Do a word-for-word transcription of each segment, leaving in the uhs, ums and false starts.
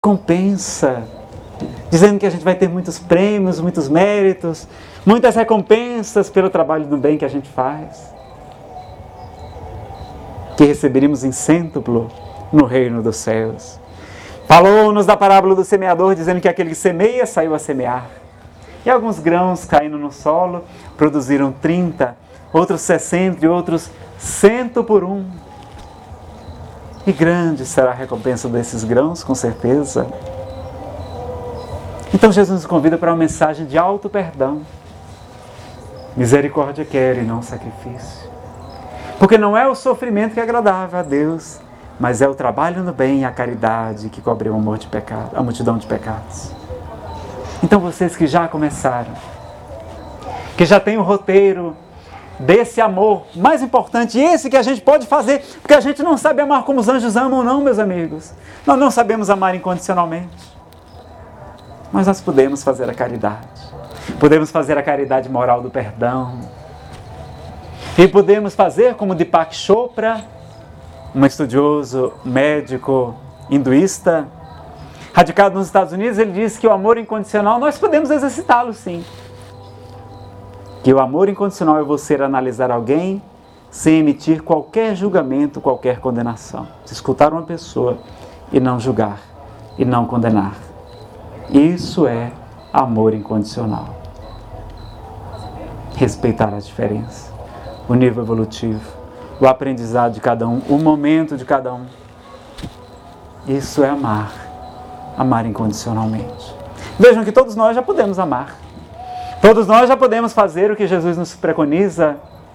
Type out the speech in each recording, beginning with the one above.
recompensa, dizendo que a gente vai ter muitos prêmios, muitos méritos, muitas recompensas pelo trabalho do bem que a gente faz, que receberíamos em cêntuplo no reino dos céus. Falou-nos da parábola do semeador, dizendo que aquele que semeia saiu a semear. E alguns grãos caindo no solo produziram trinta, outros sessenta e outros cento por um. E grande será a recompensa desses grãos, com certeza. Então Jesus nos convida para uma mensagem de alto perdão. Misericórdia quero e não sacrifício. Porque não é o sofrimento que é agradável a Deus, mas é o trabalho no bem e a caridade que cobre o amor de pecado, a multidão de pecados. Então vocês que já começaram, que já têm o roteiro desse amor mais importante, esse que a gente pode fazer, porque a gente não sabe amar como os anjos amam não, meus amigos. Nós não sabemos amar incondicionalmente, mas nós podemos fazer a caridade. Podemos fazer a caridade moral do perdão. E podemos fazer como Deepak Chopra, um estudioso médico hinduísta, radicado nos Estados Unidos, ele diz que o amor incondicional, nós podemos exercitá-lo sim. Que o amor incondicional é você analisar alguém sem emitir qualquer julgamento, qualquer condenação. Se escutar uma pessoa e não julgar, e não condenar. Isso é amor incondicional. Respeitar a diferença, o nível evolutivo, o aprendizado de cada um, o momento de cada um. Isso é amar, amar incondicionalmente. Vejam que todos nós já podemos amar. Todos nós já podemos fazer o que Jesus nos preconiza.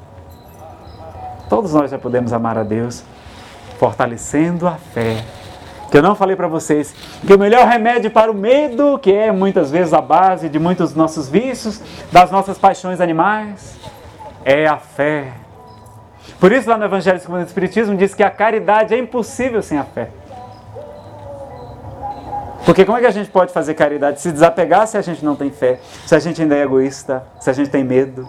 Todos nós já podemos amar a Deus, fortalecendo a fé. Que eu não falei para vocês que o melhor remédio para o medo, que é muitas vezes a base de muitos dos nossos vícios, das nossas paixões animais, é a fé. Por isso lá no Evangelho segundo o Espiritismo diz que a caridade é impossível sem a fé. Porque como é que a gente pode fazer caridade? Se desapegar se a gente não tem fé, se a gente ainda é egoísta, se a gente tem medo.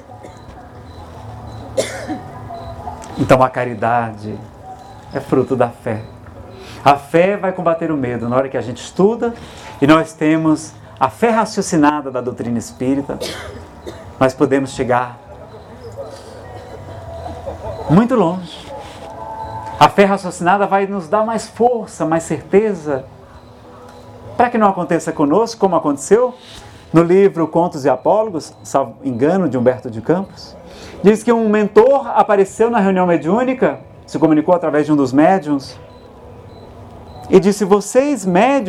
Então a caridade é fruto da fé. A fé vai combater o medo. Na hora que a gente estuda e nós temos a fé raciocinada da doutrina espírita, nós podemos chegar muito longe. A fé raciocinada vai nos dar mais força, mais certeza, para que não aconteça conosco como aconteceu no livro Contos e Apólogos, salvo engano, de Humberto de Campos. Diz que um mentor apareceu na reunião mediúnica, se comunicou através de um dos médiuns, e disse: vocês médiuns,